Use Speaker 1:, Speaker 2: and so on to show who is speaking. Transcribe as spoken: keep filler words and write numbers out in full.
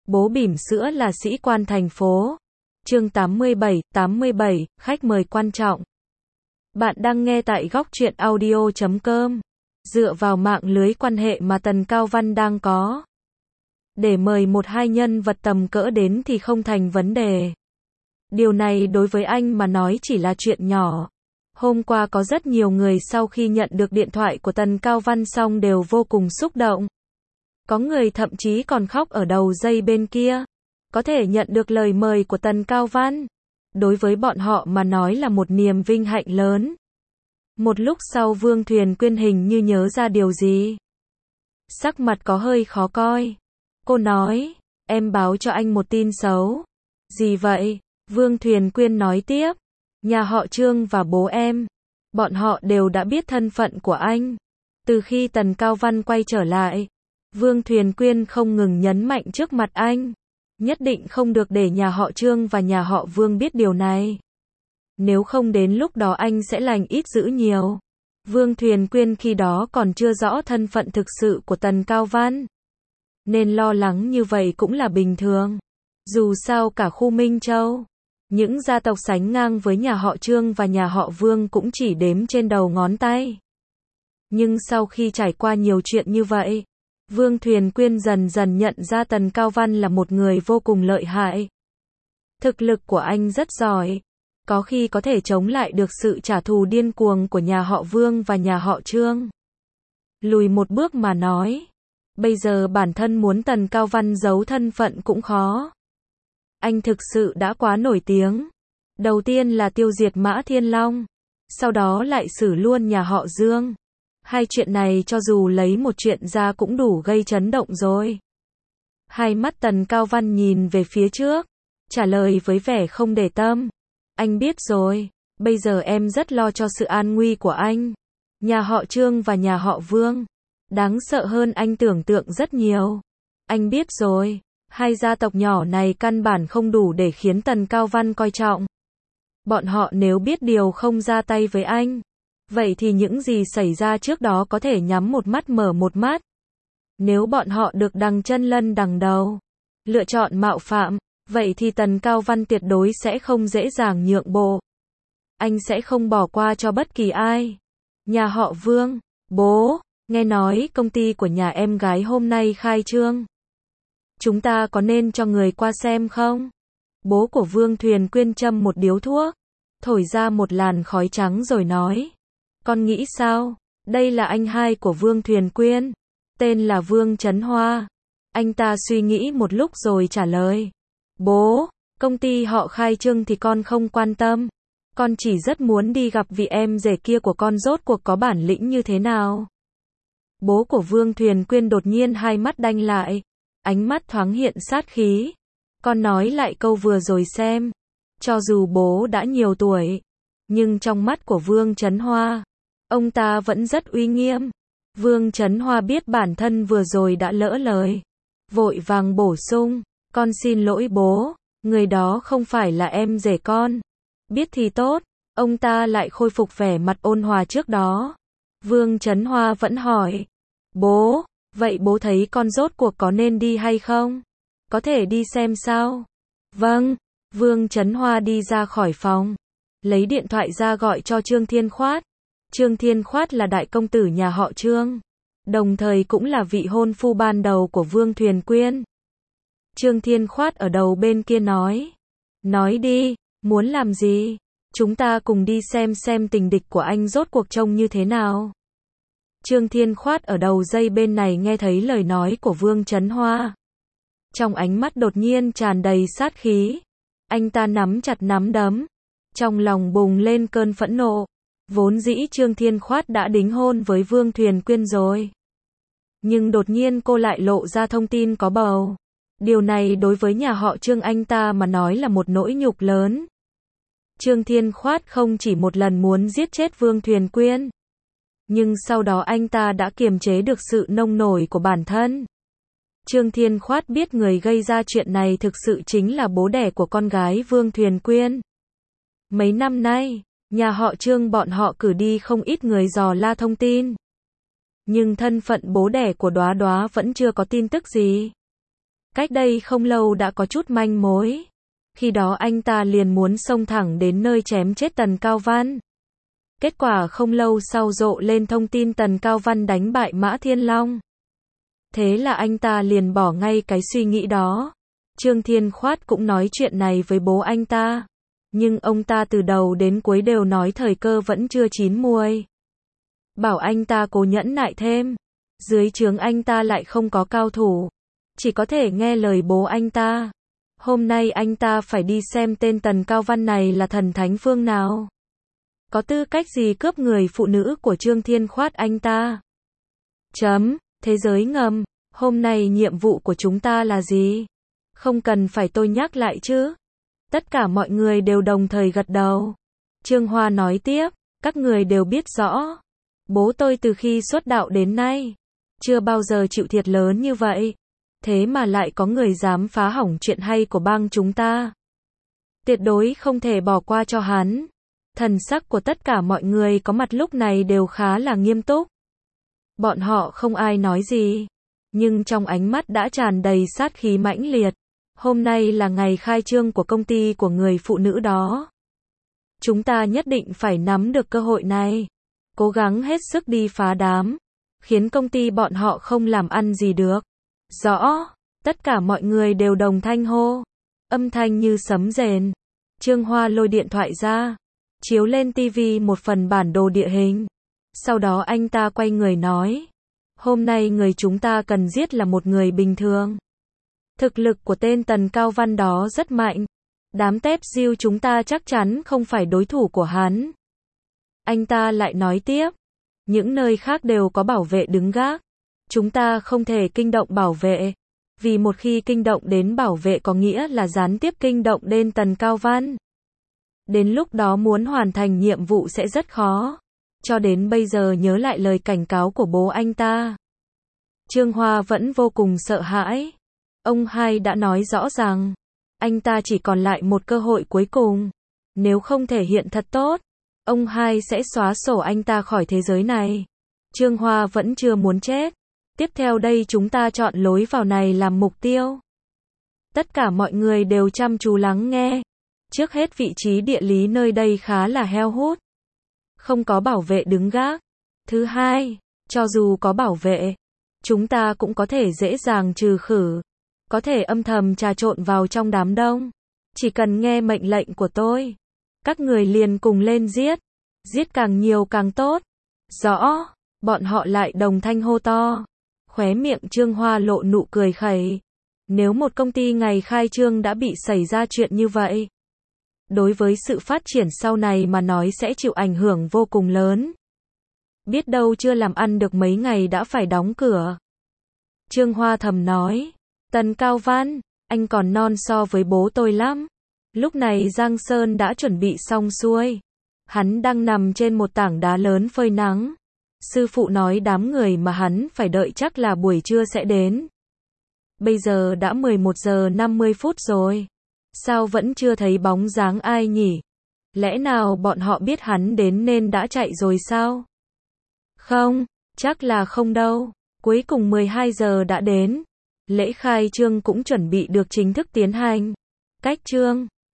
Speaker 1: Bố bỉm sữa là sĩ quan thành phố. Chương tám mươi bảy, tám mươi bảy, khách mời quan trọng. Bạn đang nghe tại góc truyện audio chấm com. Dựa vào mạng lưới quan hệ mà Tần Cao Văn đang có, để mời một hai nhân vật tầm cỡ đến thì không thành vấn đề. Điều này đối với anh mà nói chỉ là chuyện nhỏ. Hôm qua có rất nhiều người sau khi nhận được điện thoại của Tần Cao Văn xong đều vô cùng xúc động. Có người thậm chí còn khóc ở đầu dây bên kia. Có thể nhận được lời mời của Tần Cao Văn, đối với bọn họ mà nói là một niềm vinh hạnh lớn. Một lúc sau Vương Thuyền Quyên hình như nhớ ra điều gì. Sắc mặt có hơi khó coi. Cô nói, em báo cho anh một tin xấu. Gì vậy? Vương Thuyền Quyên nói tiếp. Nhà họ Trương và bố em, bọn họ đều đã biết thân phận của anh. Từ khi Tần Cao Văn quay trở lại, Vương Thuyền Quyên không ngừng nhấn mạnh trước mặt anh. Nhất định không được để nhà họ Trương và nhà họ Vương biết điều này. Nếu không đến lúc đó anh sẽ lành ít dữ nhiều. Vương Thuyền Quyên khi đó còn chưa rõ thân phận thực sự của Tần Cao Văn, nên lo lắng như vậy cũng là bình thường. Dù sao cả khu Minh Châu, những gia tộc sánh ngang với nhà họ Trương và nhà họ Vương cũng chỉ đếm trên đầu ngón tay. Nhưng sau khi trải qua nhiều chuyện như vậy, Vương Thuyền Quyên dần dần nhận ra Tần Cao Văn là một người vô cùng lợi hại. Thực lực của anh rất giỏi, có khi có thể chống lại được sự trả thù điên cuồng của nhà họ Vương và nhà họ Trương. Lùi một bước mà nói, bây giờ bản thân muốn Tần Cao Văn giấu thân phận cũng khó. Anh thực sự đã quá nổi tiếng. Đầu tiên là tiêu diệt Mã Thiên Long, sau đó lại xử luôn nhà họ Dương. Hai chuyện này cho dù lấy một chuyện ra cũng đủ gây chấn động rồi. Hai mắt Tần Cao Văn nhìn về phía trước, trả lời với vẻ không để tâm. Anh biết rồi, bây giờ em rất lo cho sự an nguy của anh. Nhà họ Trương và nhà họ Vương đáng sợ hơn anh tưởng tượng rất nhiều. Anh biết rồi, hai gia tộc nhỏ này căn bản không đủ để khiến Tần Cao Văn coi trọng. Bọn họ nếu biết điều không ra tay với anh, vậy thì những gì xảy ra trước đó có thể nhắm một mắt mở một mắt. Nếu bọn họ được đằng chân lân đằng đầu, lựa chọn mạo phạm, vậy thì Tần Cao Văn tuyệt đối sẽ không dễ dàng nhượng bộ. Anh sẽ không bỏ qua cho bất kỳ ai. Nhà họ Vương, bố, nghe nói công ty của nhà em gái hôm nay khai trương. Chúng ta có nên cho người qua xem không? Bố của Vương Thuyền Quyên châm một điếu thuốc, thổi ra một làn khói trắng rồi nói. Con nghĩ sao? Đây là anh hai của Vương Thuyền Quyên, tên là Vương Chấn Hoa. Anh ta suy nghĩ một lúc rồi trả lời. Bố, công ty họ khai trương thì con không quan tâm. Con chỉ rất muốn đi gặp vị em rể kia của con rốt cuộc có bản lĩnh như thế nào. Bố của Vương Thuyền Quyên đột nhiên hai mắt đanh lại, ánh mắt thoáng hiện sát khí. Con nói lại câu vừa rồi xem. Cho dù bố đã nhiều tuổi, nhưng trong mắt của Vương Chấn Hoa, ông ta vẫn rất uy nghiêm. Vương Chấn Hoa biết bản thân vừa rồi đã lỡ lời, vội vàng bổ sung. Con xin lỗi bố, người đó không phải là em rể con. Biết thì tốt. Ông ta lại khôi phục vẻ mặt ôn hòa trước đó. Vương Chấn Hoa vẫn hỏi. Bố, vậy bố thấy con rốt cuộc có nên đi hay không? Có thể đi xem sao? Vâng. Vương Chấn Hoa đi ra khỏi phòng, lấy điện thoại ra gọi cho Trương Thiên Khoát. Trương Thiên Khoát là đại công tử nhà họ Trương, đồng thời cũng là vị hôn phu ban đầu của Vương Thuyền Quyên. Trương Thiên Khoát ở đầu bên kia nói. Nói đi, muốn làm gì? Chúng ta cùng đi xem xem tình địch của anh rốt cuộc trông như thế nào. Trương Thiên Khoát ở đầu dây bên này nghe thấy lời nói của Vương Chấn Hoa, trong ánh mắt đột nhiên tràn đầy sát khí. Anh ta nắm chặt nắm đấm, trong lòng bùng lên cơn phẫn nộ. Vốn dĩ Trương Thiên Khoát đã đính hôn với Vương Thuyền Quyên rồi, nhưng đột nhiên cô lại lộ ra thông tin có bầu. Điều này đối với nhà họ Trương anh ta mà nói là một nỗi nhục lớn. Trương Thiên Khoát không chỉ một lần muốn giết chết Vương Thuyền Quyên, nhưng sau đó anh ta đã kiềm chế được sự nông nổi của bản thân. Trương Thiên Khoát biết người gây ra chuyện này thực sự chính là bố đẻ của con gái Vương Thuyền Quyên. Mấy năm nay, nhà họ Trương bọn họ cử đi không ít người dò la thông tin. Nhưng thân phận bố đẻ của Đóa Đóa vẫn chưa có tin tức gì. Cách đây không lâu đã có chút manh mối. Khi đó anh ta liền muốn xông thẳng đến nơi chém chết Tần Cao Văn. Kết quả không lâu sau rộ lên thông tin Tần Cao Văn đánh bại Mã Thiên Long. Thế là anh ta liền bỏ ngay cái suy nghĩ đó. Trương Thiên Khoát cũng nói chuyện này với bố anh ta. Nhưng ông ta từ đầu đến cuối đều nói thời cơ vẫn chưa chín muồi. Bảo anh ta cố nhẫn nại thêm. Dưới trướng anh ta lại không có cao thủ. Chỉ có thể nghe lời bố anh ta. Hôm nay anh ta phải đi xem tên Tần Cao Văn này là thần thánh phương nào. Có tư cách gì cướp người phụ nữ của Trương Thiên Khoát anh ta. Chấm, thế giới ngầm, hôm nay nhiệm vụ của chúng ta là gì? Không cần phải tôi nhắc lại chứ. Tất cả mọi người đều đồng thời gật đầu. Trương Hoa nói tiếp, các người đều biết rõ. Bố tôi từ khi xuất đạo đến nay, chưa bao giờ chịu thiệt lớn như vậy. Thế mà lại có người dám phá hỏng chuyện hay của bang chúng ta. Tuyệt đối không thể bỏ qua cho hắn. Thần sắc của tất cả mọi người có mặt lúc này đều khá là nghiêm túc. Bọn họ không ai nói gì, nhưng trong ánh mắt đã tràn đầy sát khí mãnh liệt. Hôm nay là ngày khai trương của công ty của người phụ nữ đó. Chúng ta nhất định phải nắm được cơ hội này. Cố gắng hết sức đi phá đám. Khiến công ty bọn họ không làm ăn gì được. Rõ. Tất cả mọi người đều đồng thanh hô. Âm thanh như sấm rền. Trương Hoa lôi điện thoại ra. Chiếu lên tivi một phần bản đồ địa hình. Sau đó anh ta quay người nói. Hôm nay người chúng ta cần giết là một người bình thường. Thực lực của tên Tần Cao Văn đó rất mạnh. Đám tép diêu chúng ta chắc chắn không phải đối thủ của hắn. Anh ta lại nói tiếp. Những nơi khác đều có bảo vệ đứng gác. Chúng ta không thể kinh động bảo vệ. Vì một khi kinh động đến bảo vệ có nghĩa là gián tiếp kinh động đến Tần Cao Văn. Đến lúc đó muốn hoàn thành nhiệm vụ sẽ rất khó. Cho đến bây giờ nhớ lại lời cảnh cáo của bố anh ta. Trương Hoa vẫn vô cùng sợ hãi. Ông hai đã nói rõ ràng. Anh ta chỉ còn lại một cơ hội cuối cùng. Nếu không thể hiện thật tốt, ông hai sẽ xóa sổ anh ta khỏi thế giới này. Trương Hoa vẫn chưa muốn chết. Tiếp theo đây chúng ta chọn lối vào này làm mục tiêu. Tất cả mọi người đều chăm chú lắng nghe. Trước hết vị trí địa lý nơi đây khá là heo hút. Không có bảo vệ đứng gác. Thứ hai, cho dù có bảo vệ, chúng ta cũng có thể dễ dàng trừ khử. Có thể âm thầm trà trộn vào trong đám đông. Chỉ cần nghe mệnh lệnh của tôi. Các người liền cùng lên giết. Giết càng nhiều càng tốt. Rõ. Bọn họ lại đồng thanh hô to. Khóe miệng Trương Hoa lộ nụ cười khẩy. Nếu một công ty ngày khai trương đã bị xảy ra chuyện như vậy, đối với sự phát triển sau này mà nói sẽ chịu ảnh hưởng vô cùng lớn. Biết đâu chưa làm ăn được mấy ngày đã phải đóng cửa. Trương Hoa thầm nói. Tần Cao Văn, anh còn non so với bố tôi lắm. Lúc này Giang Sơn đã chuẩn bị xong xuôi. Hắn đang nằm trên một tảng đá lớn phơi nắng. Sư phụ nói đám người mà hắn phải đợi chắc là buổi trưa sẽ đến. Bây giờ đã mười một giờ năm mươi phút rồi. Sao vẫn chưa thấy bóng dáng ai nhỉ? Lẽ nào bọn họ biết hắn đến nên đã chạy rồi sao? Không, chắc là không đâu. Cuối cùng mười hai giờ đã đến. Lễ khai trương cũng chuẩn bị được chính thức tiến hành. Cách trương